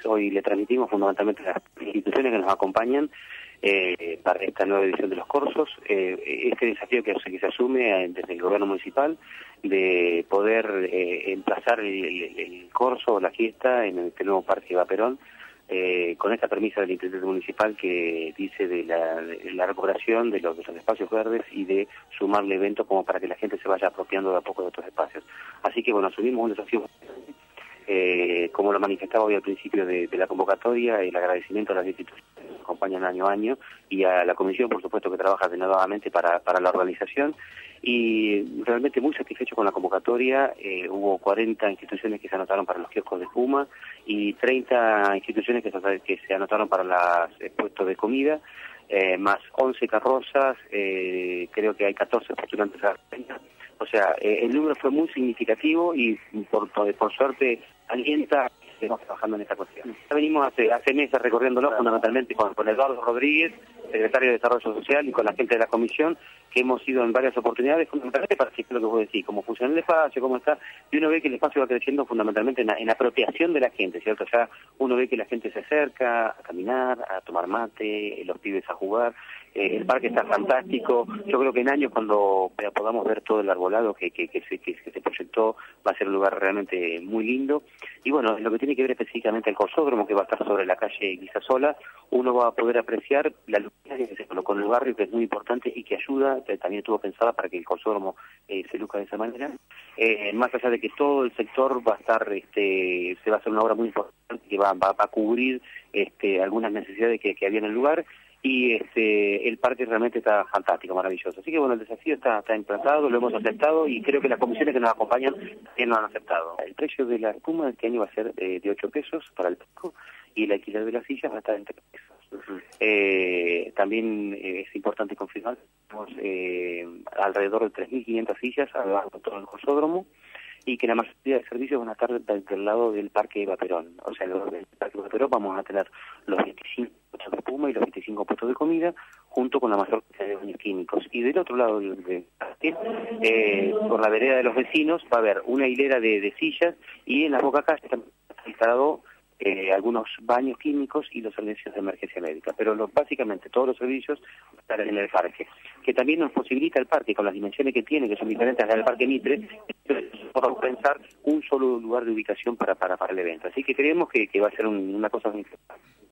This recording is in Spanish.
hoy le transmitimos fundamentalmente a las instituciones que nos acompañan para esta nueva edición de los cursos, este desafío que se asume desde el gobierno municipal de poder emplazar el curso o la fiesta en este nuevo Parque Eva Perón, con esta premisa del intendente municipal que dice de la recuperación de los espacios verdes y de sumarle eventos como para que la gente se vaya apropiando de a poco de otros espacios. Así que bueno, asumimos un desafío, como lo manifestaba hoy al principio de la convocatoria, el agradecimiento a las instituciones que nos acompañan año a año y a la comisión, por supuesto, que trabaja denodadamente para la organización, y realmente muy satisfecho con la convocatoria. Hubo 40 instituciones que se anotaron para los kioscos de espuma y 30 instituciones que se anotaron para los puestos de comida, más 11 carrozas, creo que hay 14 postulantes a la reina. O sea, el número fue muy significativo y por suerte alienta que estemos trabajando en esta cuestión. Ya venimos hace meses recorriéndolo fundamentalmente con Eduardo Rodríguez, secretario de Desarrollo Social, y con la gente de la comisión, que hemos ido en varias oportunidades fundamentalmente para decir lo que vos decís, cómo funciona el espacio, cómo está, y uno ve que el espacio va creciendo fundamentalmente en apropiación de la gente, ¿cierto? Ya uno ve que la gente se acerca a caminar, a tomar mate, los pibes a jugar. El parque está fantástico. Yo creo que en años, cuando podamos ver todo el arbolado que se proyectó, va a ser un lugar realmente muy lindo. Y bueno, en lo que tiene que ver específicamente al corsódromo, que va a estar sobre la calle Guisasola, uno va a poder apreciar la luminaria que se colocó en el barrio, que es muy importante y que ayuda, también estuvo pensada para que el corsódromo se luzca de esa manera. Más allá de que todo el sector va a estar, se va a hacer una obra muy importante que va a cubrir algunas necesidades que había en el lugar. Y el parque realmente está fantástico, maravilloso. Así que bueno, el desafío está implantado, lo hemos aceptado, y creo que las comisiones que nos acompañan también lo han aceptado. El precio de la espuma este año va a ser de 8 pesos para el pico, y el alquiler de las sillas va a estar en 3 pesos. También es importante confirmar que tenemos alrededor de 3.500 sillas a lo largo de todo el corsódromo, y que la mayoría de servicios van a estar del lado del Parque Eva Perón. O sea, del Parque Eva Perón vamos a tener los 25 puestos de espuma y los 25 puestos de comida, junto con la mayor cantidad de baños químicos. Y del otro lado del parque, por la vereda de los vecinos, va a haber una hilera de sillas, y en la boca calle está instalado algunos baños químicos y los servicios de emergencia médica. Pero básicamente todos los servicios están en el parque, que también nos posibilita el parque, con las dimensiones que tiene, que son diferentes a las del Parque Mitre, podemos pensar un solo lugar de ubicación para el evento. Así que creemos que va a ser una cosa muy importante.